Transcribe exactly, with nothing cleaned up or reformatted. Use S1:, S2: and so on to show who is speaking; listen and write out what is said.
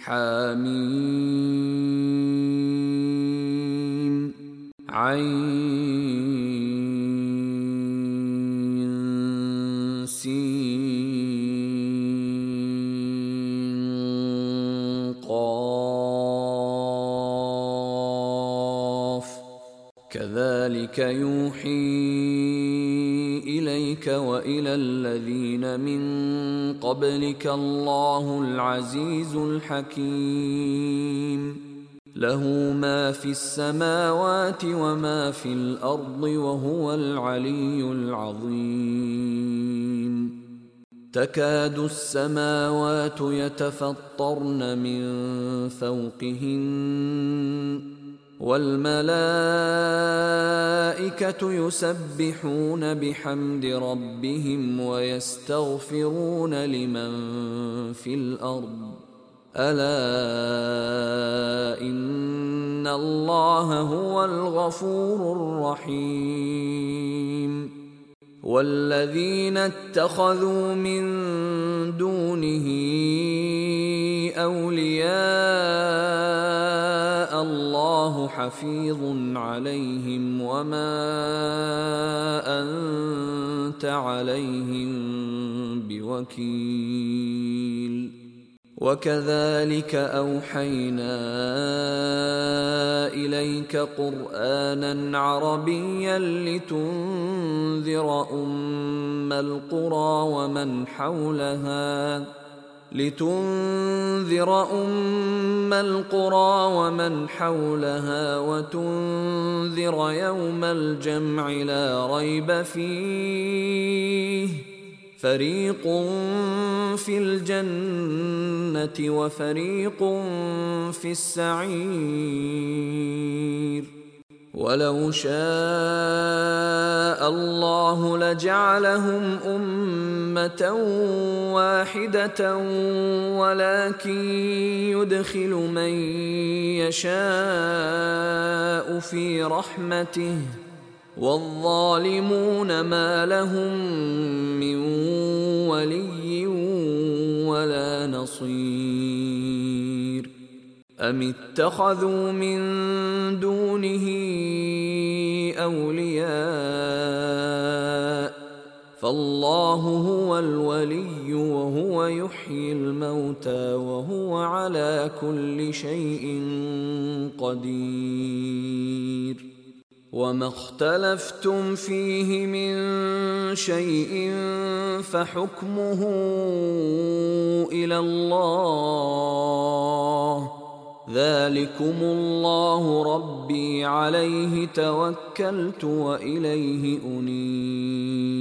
S1: حميم عين سين قاف كذلك يوحي إليك وإلى الذين من قبلك الله العزيز الحكيم له ما في السماوات وما في الأرض وهو العلي العظيم تكاد السماوات يتفطرن من فوقهن والملائكة يسبحون بحمد ربهم ويستغفرون لمن في الأرض ألا إن الله هو الغفور الرحيم والذين اتخذوا من دونه أولياء الله حفيظ عليهم وما أنت عليهم بوكيل وكذلك أوحينا إليك قرآنا عربيا لتنذر أم القرى ومن حولها لتنذر أم القرى ومن حولها وتنذر يوم الجمع لا ريب فيه فريق في الجنة وفريق في السعير ولو شاء الله لجعلهم أمة واحدة ولكن يدخل من يشاء في رحمته والظالمون ما لهم من ولي ولا نصير أم اتخذوا من دونه أولياء فالله هو الولي وهو يحيي الموتى وهو على كل شيء قدير وما اختلفتم فيه من شيء فحكمه إلى الله ذلكم الله ربي عليه توكلت وإليه أنيب